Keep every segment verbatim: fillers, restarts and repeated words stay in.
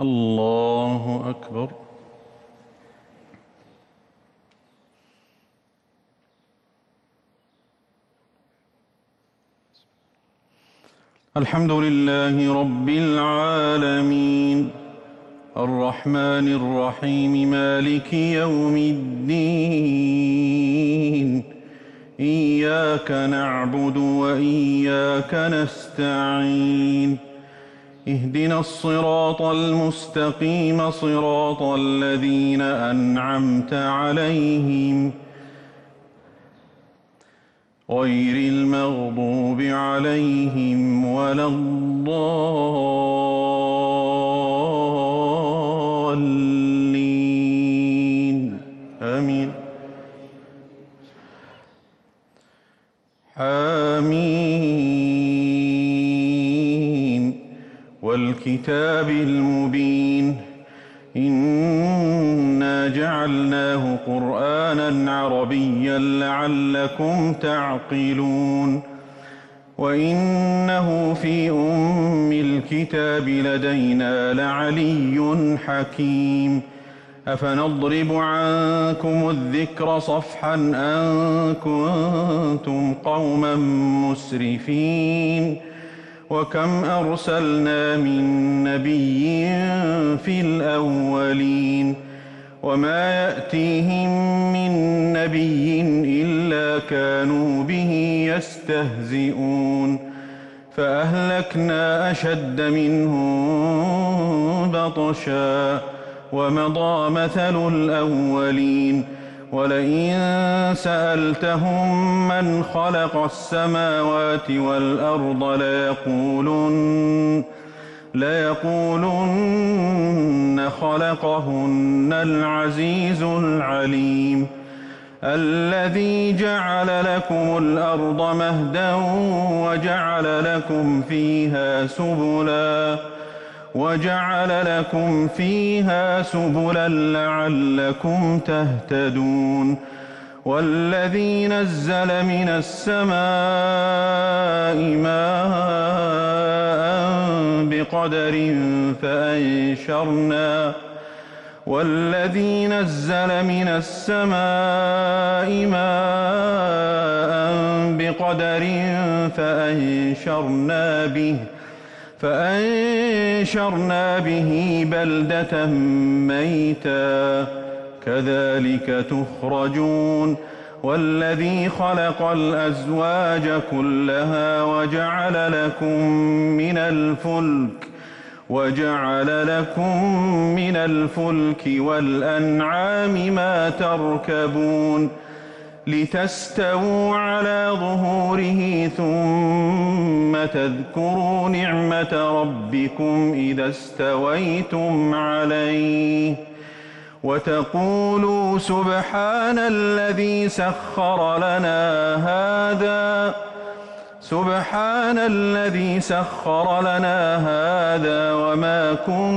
الله أكبر. الحمد لله رب العالمين الرحمن الرحيم مالك يوم الدين إياك نعبد وإياك نستعين اهدنا الصراط المستقيم صراط الذين أنعمت عليهم غير المغضوب عليهم ولا الضالين آمين. حميم والكتاب المبين إنا جعلناه قرآنا عربيا لعلكم تعقلون وإنه في أم الكتاب لدينا لعلي حكيم أفنضرب عنكم الذكر صفحا أن كنتم قوما مسرفين وكم أرسلنا من نبي في الأولين وما يأتيهم من نبي إلا كانوا به يستهزئون فأهلكنا أشد منهم بطشا ومضى مثل الأولين ولئن سألتهم من خلق السماوات والأرض ليقولن ليقولن خلقهن العزيز العليم الذي جعل لكم الأرض مهدا وجعل لكم فيها سبلا وجعل لكم فيها سبلا لعلكم تهتدون والذي نزل من السماء ماء بقدر فأنشرنا والذي نزل من السماء ماء بقدر فأنشرنا به فأنشرنا به بلدة ميتا كذلك تخرجون والذي خلق الأزواج كلها وجعل لكم من الفلك وجعل لكم من الفلك والأنعام ما تركبون لتستووا على ظهوره ثم تذكروا نعمة ربكم إذا استويتم عليه وتقولوا سبحان الذي سخر لنا هذا سبحان الذي سخر لنا هذا وما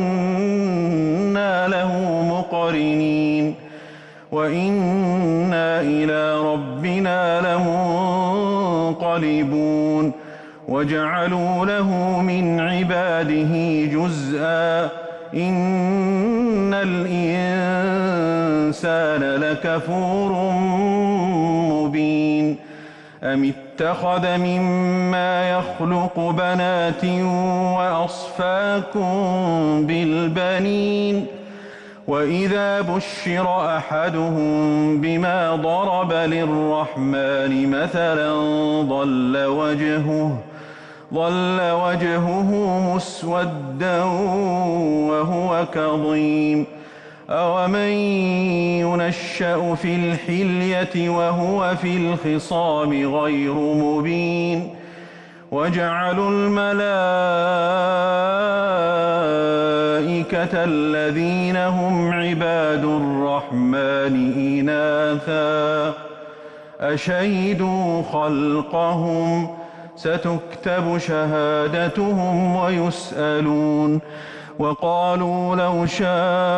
كنا له مقرنين وإنا إلى ربنا لمنقلبون وجعلوا له من عباده جزءا إن الإنسان لكفور مبين أم اتخذ مما يخلق بنات وأصفاكم بالبنين وإذا بشر أحدهم بما ضرب للرحمن مثلا ظل وجهه ظل وجهه مسودا وهو كظيم أومن ينشأ في الحلية وهو في الخصام غير مبين وجعلوا الملائكة الذين هم عباد الرحمن إناثا أشهدوا خلقهم ستكتب شهادتهم ويسألون وقالوا لو شاء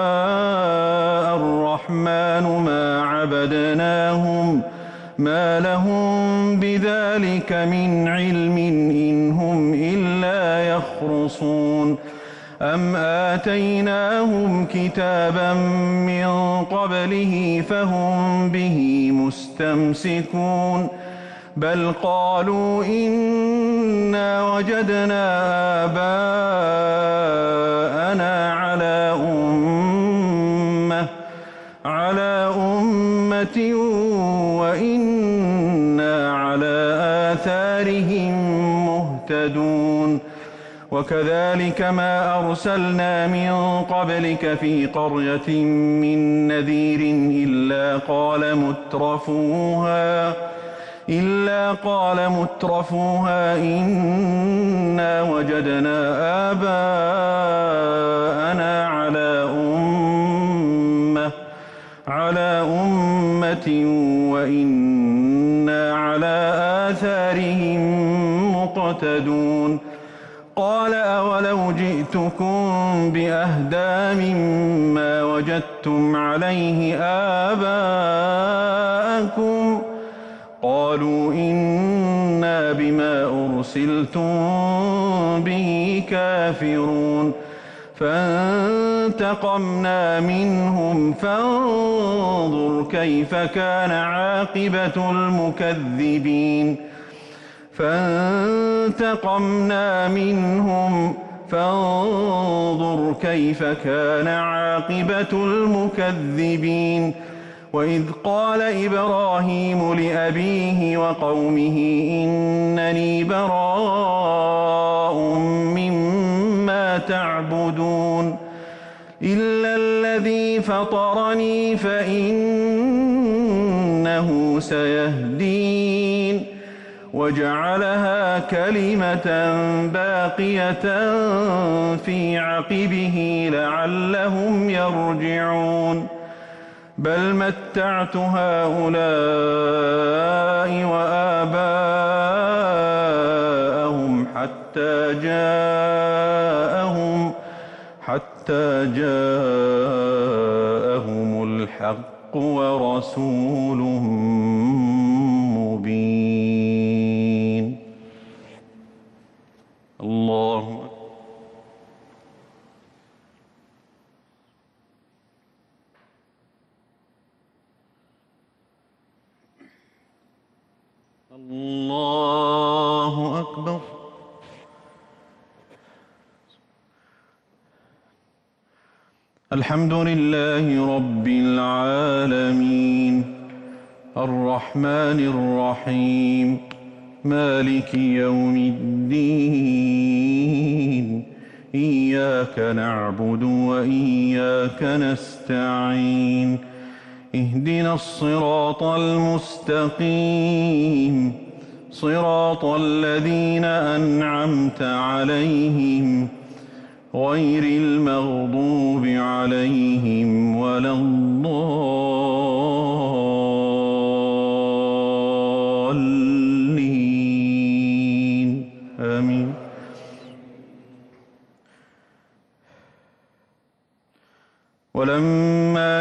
الرحمن ما عبدناهم ما لهم بذلك من علم إن هم إلا يخرصون أم آتيناهم كتابا من قبله فهم به مستمسكون بل قالوا إنا وجدنا آباءنا على أمة على أمة وإنا على آثارهم مهتدون وكذلك ما أرسلنا من قبلك في قرية من نذير إلا قال مترفوها إلا قال مترفوها إنا وجدنا آباءنا على أمة على أمة وإنا على آثارهم مقتدون قال أولو جئتكم بأهدى مما وجدتم عليه آباءكم قالوا إنا بما أرسلتم به كافرون فانتقمنا منهم فانظر كيف كان عاقبة المكذبين فانتقمنا منهم فانظر كيف كان عاقبة المكذبين وإذ قال إبراهيم لأبيه وقومه إنني براء مما تعبدون إلا الذي فطرني فإنه سيهدين وجعلها كلمة باقية في عقبه لعلهم يرجعون بل متعت هؤلاء وآباءهم حتى جاءهم حتى جاءهم الحق ورسول مبين. الله الله أكبر. الحمد لله رب العالمين الرحمن الرحيم مالك يوم الدين إياك نعبد وإياك نستعين اهدنا الصراط المستقيم صراط الذين أنعمت عليهم غير المغضوب عليهم ولا الضالين آمين. ولما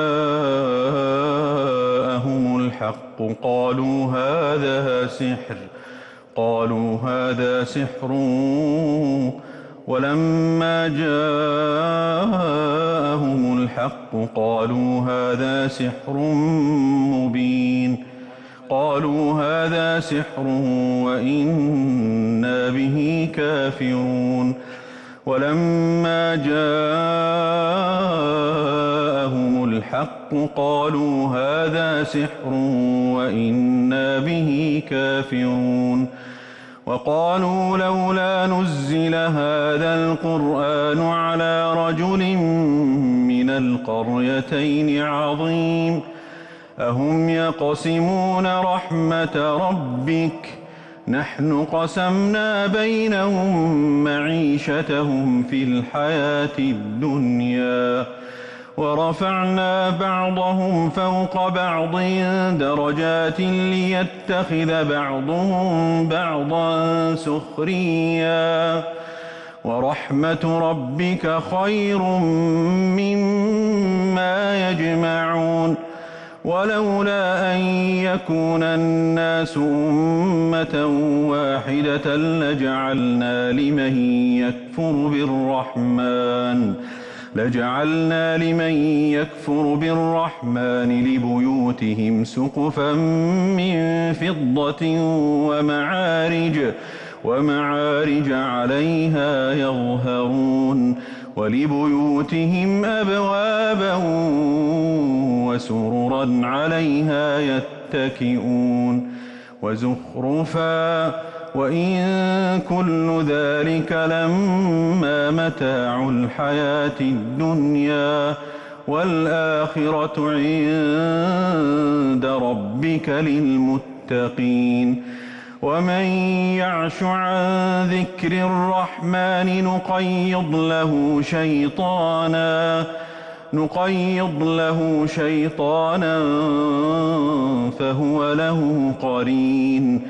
جاءهم الحق قالوا هذا سحر قالوا هذا سحر ولما جاءهم الحق قالوا هذا سحر مبين قالوا هذا سحر وإنا به كافرون ولما جاءهم الحق قالوا هذا سحر وإنا به كافرون وقالوا لولا نزل هذا القرآن على رجل من القريتين عظيم أهم يقسمون رحمة ربك نحن قسمنا بينهم معيشتهم في الحياة الدنيا ورفعنا بعضهم فوق بعض درجات ليتخذ بعضهم بعضا سخريا ورحمة ربك خير مما يجمعون ولولا أن يكون الناس أمة واحدة لجعلنا لمن يكفر بالرحمن لجعلنا لمن يكفر بالرحمن لبيوتهم سقفا من فضة ومعارج ومعارج عليها يظهرون ولبيوتهم أبوابا وسررا عليها يتكئون وزخرفا وإن كل ذلك لما متاع الحياة الدنيا والآخرة عند ربك للمتقين ومن يعش عن ذكر الرحمن نقيض له شيطانا نقيض له شيطانا فهو له قرين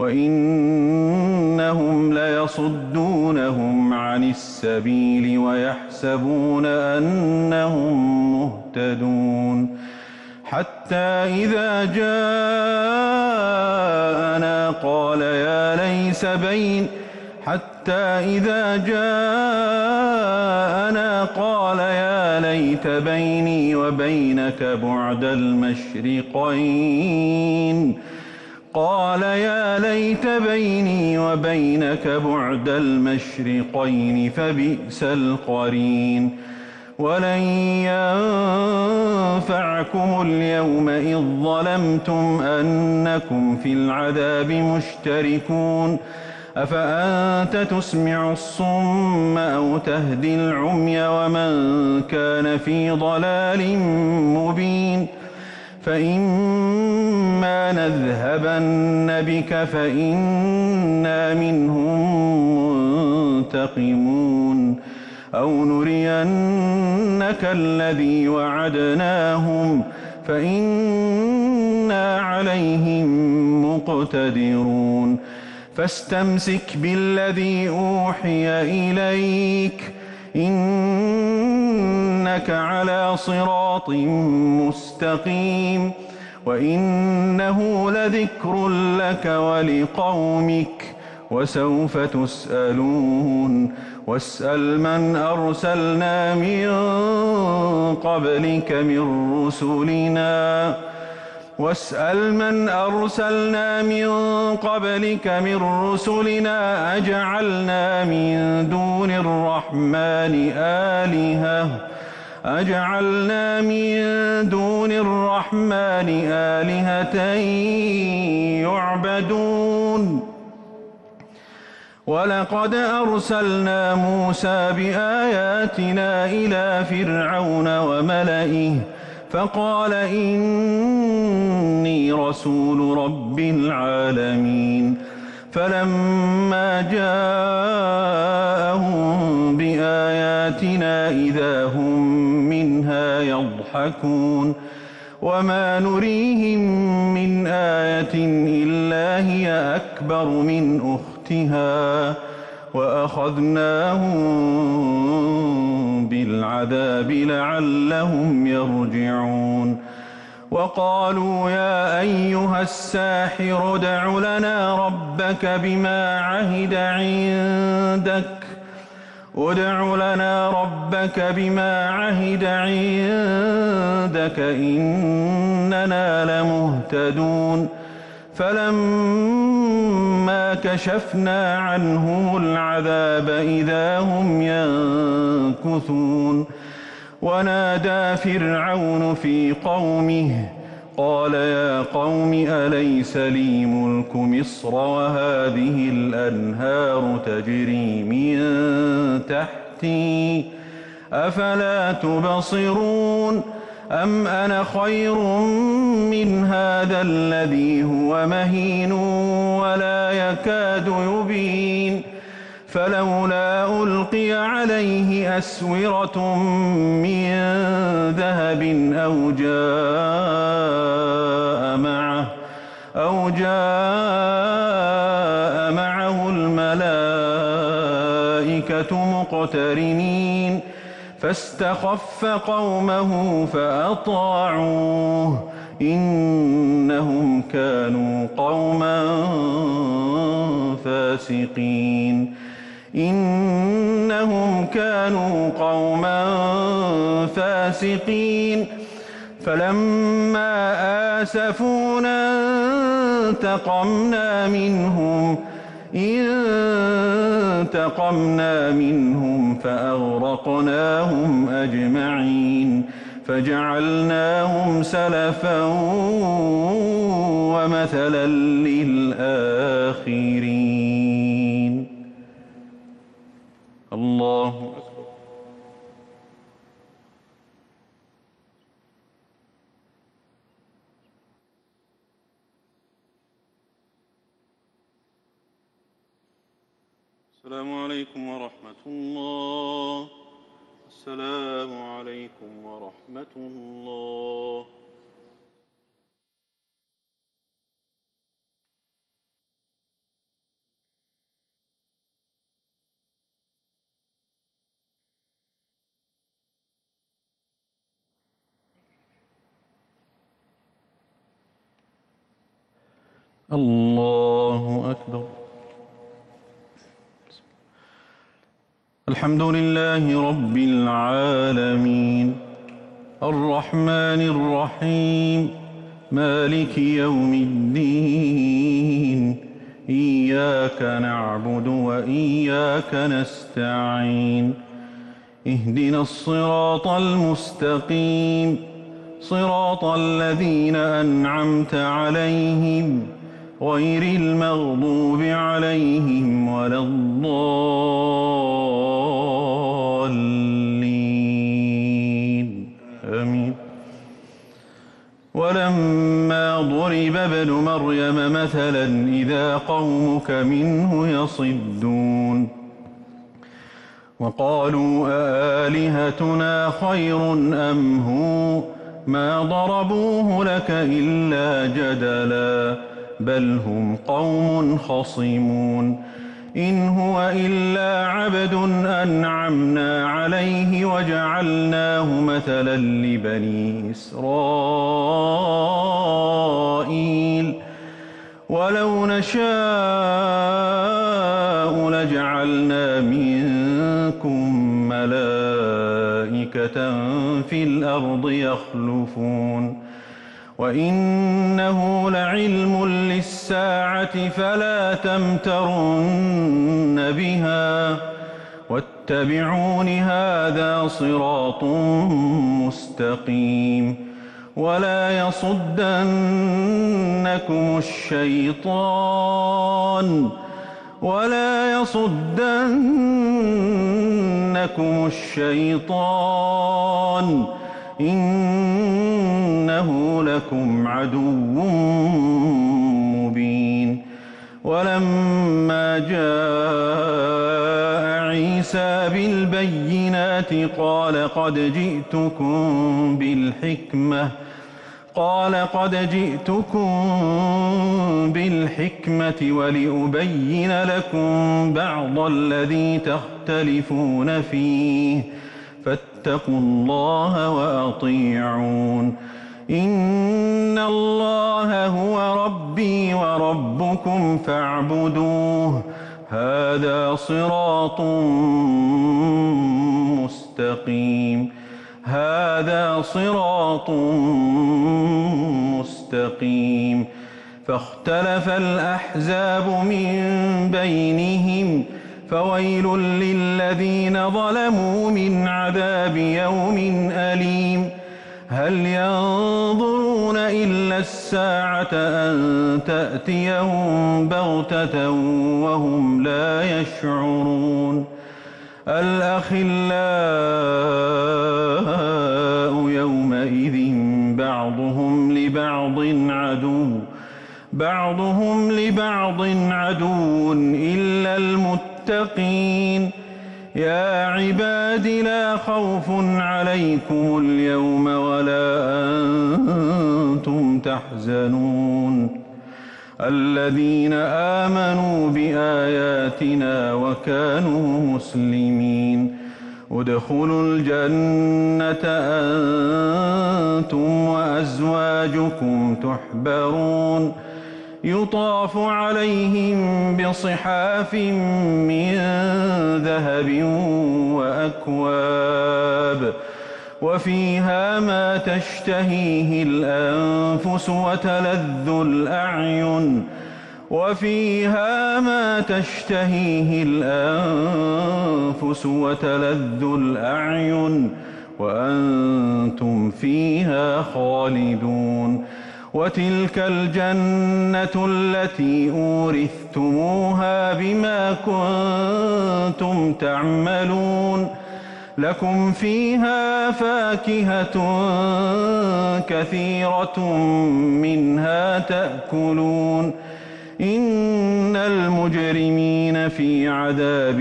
وإنهم ليصدونهم عن السبيل ويحسبون أنهم مهتدون حتى إذا جاءنا قال يا ليس بين حتى إذا جاءنا قال يا ليت بيني وبينك بعد المشرقين قال يا ليت بيني وبينك بعد المشرقين فبئس القرين ولن ينفعكم اليوم إذ ظلمتم أنكم في العذاب مشتركون أفأنت تسمع الصم أو تهدي العمي ومن كان في ضلال مبين فإما نذهبن بك فإنا منهم منتقمون أو نرينك الذي وعدناهم فإنا عليهم مقتدرون فاستمسك بالذي أوحي إليك إنك على صراط مستقيم وإنه لذكر لك ولقومك وسوف تسألون واسأل من أرسلنا من قبلك من رسلنا واسأل من أرسلنا من قبلك من رسلنا أجعلنا من دون الرحمن آلهة أجعلنا من دون الرحمن آلهة يعبدون ولقد أرسلنا موسى بآياتنا إلى فرعون وملئه فقال إني رسول رب العالمين فلما جاءهم بآياتنا إذا هم منها يضحكون وما نريهم من آية إلا هي أكبر من أختها وأخذناهم بالعذاب لعلهم يرجعون وقالوا يا أيها الساحر ادع لنا ربك بما عهد عندك ادع لنا ربك بما عهد عندك إننا لمهتدون فلما كشفنا عنهم العذاب إذا هم ينكثون ونادى فرعون في قومه قال يا قوم أليس لي ملك مصر وهذه الأنهار تجري من تحتي أفلا تبصرون أم أنا خير من هذا الذي هو مهين ولا يكاد يبين فلولا ألقي عليه أسورة من ذهب أو جاء معه أو جاء معه الملائكة مقترنين فاستخف قومه فأطاعوه إنهم كانوا قوما فاسقين إنهم كانوا قوما فاسقين فلما آسفونا انتقمنا منهم انتقمنا منهم فأغرقناهم أجمعين فجعلناهم سلفا ومثلا للآخرين. الله أكبر. السلام عليكم ورحمة الله. السلام عليكم ورحمة الله. الله أكبر. الحمد لله رب العالمين الرحمن الرحيم مالك يوم الدين إياك نعبد وإياك نستعين اهدنا الصراط المستقيم صراط الذين أنعمت عليهم غير المغضوب عليهم ولا الضالين آمين. ولما ضرب ابن مريم مثلا إذا قومك منه يصدون وقالوا أآلهتنا خير أم هو ما ضربوه لك إلا جدلا بل هم قوم خصمون إن هو إلا عبد أنعمنا عليه وجعلناه مثلا لبني إسرائيل ولو نشاء لجعلنا منكم ملائكة في الأرض يخلفون وإنه لعلم للساعة فلا تمترن بها واتبعون هذا صراط مستقيم ولا يصدنكم الشيطان ولا يصدنكم الشيطان إنه لكم عدو مبين. ولما جاء عيسى بالبينات قال قد جئتكم بالحكمة قال قد جئتكم بالحكمة ولأبين لكم بعض الذي تختلفون فيه فاتقوا الله وأطيعون إن الله هو ربي وربكم فاعبدوه هذا صراط مستقيم هذا صراط مستقيم. فاختلف الأحزاب من بينهم فويل للذين ظلموا من عذاب يوم أليم. هل ينظرون إلا الساعة أن تأتيهم بغتة وهم لا يشعرون. الأخلاء يومئذ بعضهم لبعض عدو بعضهم لبعض عدو إلا المتقين. يا عباد لا خوف عليكم اليوم ولا أنتم تحزنون الذين آمنوا بآياتنا وكانوا مسلمين ادخلوا الجنة أنتم وأزواجكم تحبرون يطاف عليهم بصحاف من ذهب وأكواب وفيها ما تشتهيه الأنفس وتلذ الأعين وفيها ما تشتهيه الأنفس وتلذ الأعين وأنتم فيها خالدون وتلك الجنة التي أورثتموها بما كنتم تعملون لكم فيها فاكهة كثيرة منها تأكلون إن المجرمين في عذاب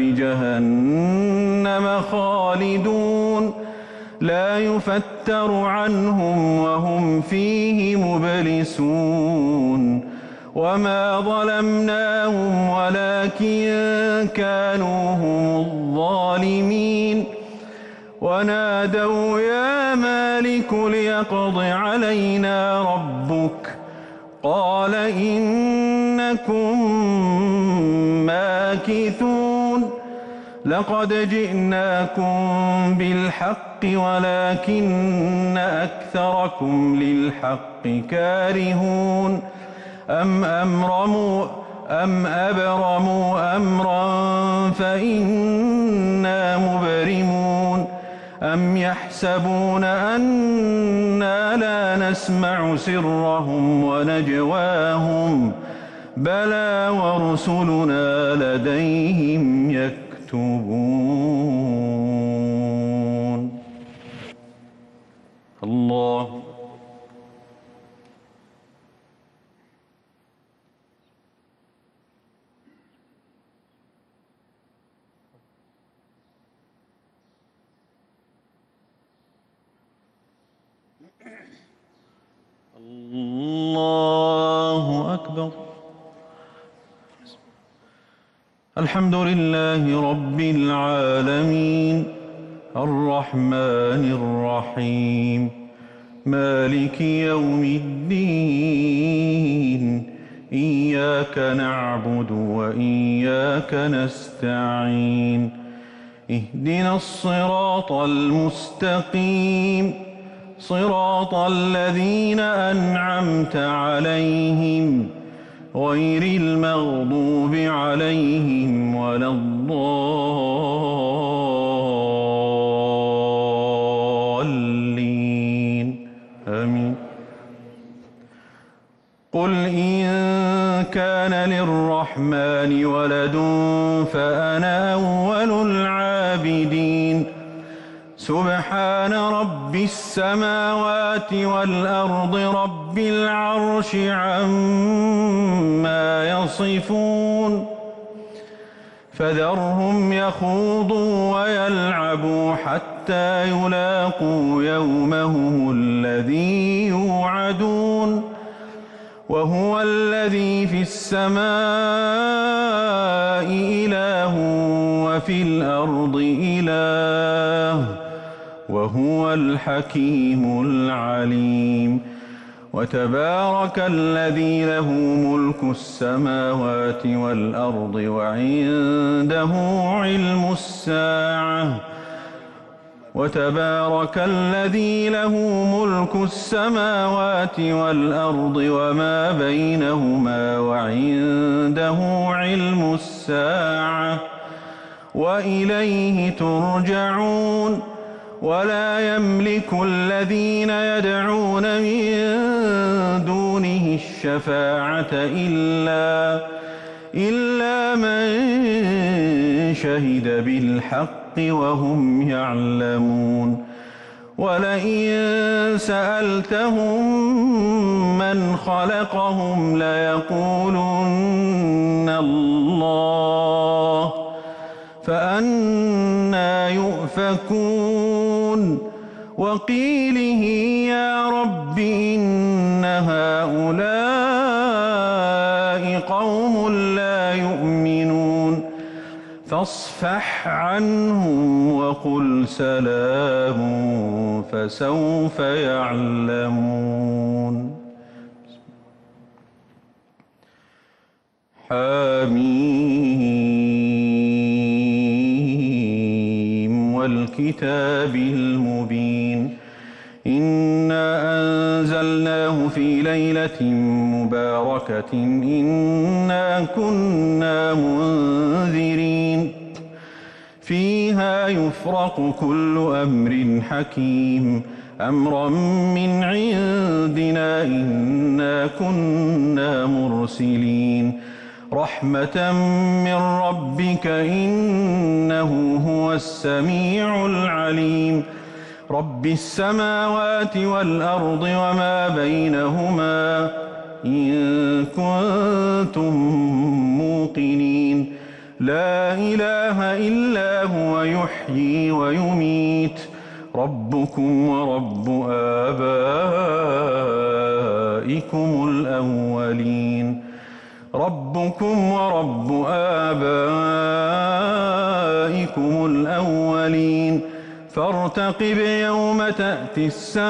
جهنم خالدون لا يفتر عنهم وهم فيه مبلسون وما ظلمناهم ولكن كانوا هم الظالمين ونادوا يا مالك ليقض علينا ربك قال إنكم ماكثون لقد جئناكم بالحق ولكن أكثركم للحق كارهون أم أمرموا أم أبرموا أمرا فإنا مبرمون أم يحسبون أنا لا نسمع سرهم ونجواهم بلى ورسلنا لديهم يكتبون الله الله أكبر. الحمد لله رب العالمين الرحمن الرحيم مالك يوم الدين إياك نعبد وإياك نستعين اهدنا الصراط المستقيم صراط الذين أنعمت عليهم غير المغضوب عليهم ولا الضالين آمين. قل إن كان للرحمن ولد فأنا أول العابدين سبحان رب السماوات والأرض رب العرش عما يصفون فذرهم يخوضوا ويلعبوا حتى يلاقوا يومهم الذي يوعدون وهو الذي في السماء إله وفي الأرض إله وهو الحكيم العليم وتبارك الذي له ملك السماوات والأرض وعنده علم الساعة وتبارك الذي له ملك السماوات والأرض وما بينهما وعنده علم الساعة وإليه ترجعون ولا يملك الذين يدعون من دونه الشفاعة إلا إلا من شهد بالحق وهم يعلمون ولئن سألتهم من خلقهم ليقولن الله فأنى يؤفكون وقيله يا رب إن هؤلاء قوم لا يؤمنون فاصفح عنهم وقل سلام فسوف يعلمون. حميم والكتاب المبين إنا أنزلناه في ليلة مباركة إنا كنا منذرين فيها يفرق كل أمر حكيم أمرا من عندنا إنا كنا مرسلين رحمة من ربك إنه هو السميع العليم رب السماوات والأرض وما بينهما إن كنتم موقنين لا إله إلا هو يحيي ويميت ربكم ورب آبائكم الأولين ربكم ورب آبائكم الأولين فارتقب يوم تأتي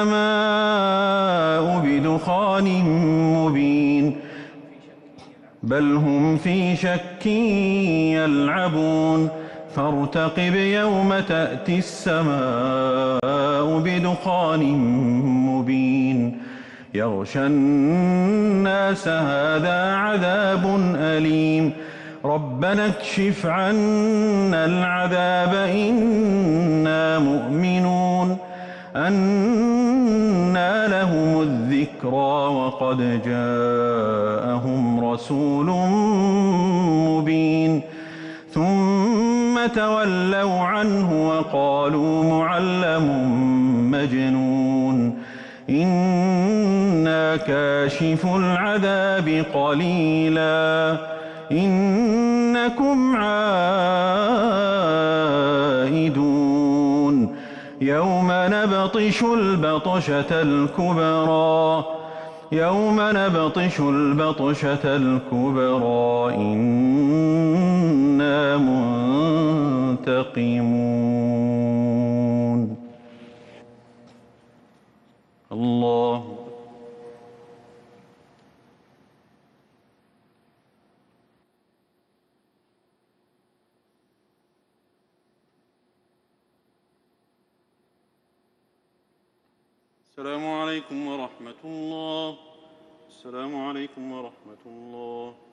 السماء بدخان مبين بل هم في شك يلعبون فارتقب يوم تأتي السماء بدخان مبين يغشى الناس هذا عذاب أليم ربنا اكشف عنا العذاب إنا مؤمنون أنى لهم الذكرى وقد جاءهم رسول مبين ثم تولوا عنه وقالوا معلم مجنون إنا كاشف العذاب قليلا إنكم عائدون يوم نبطش البطشة الكبرى يوم نبطش البطشة الكبرى إنا منتقمون. الله السلام عليكم ورحمة الله. السلام عليكم ورحمة الله.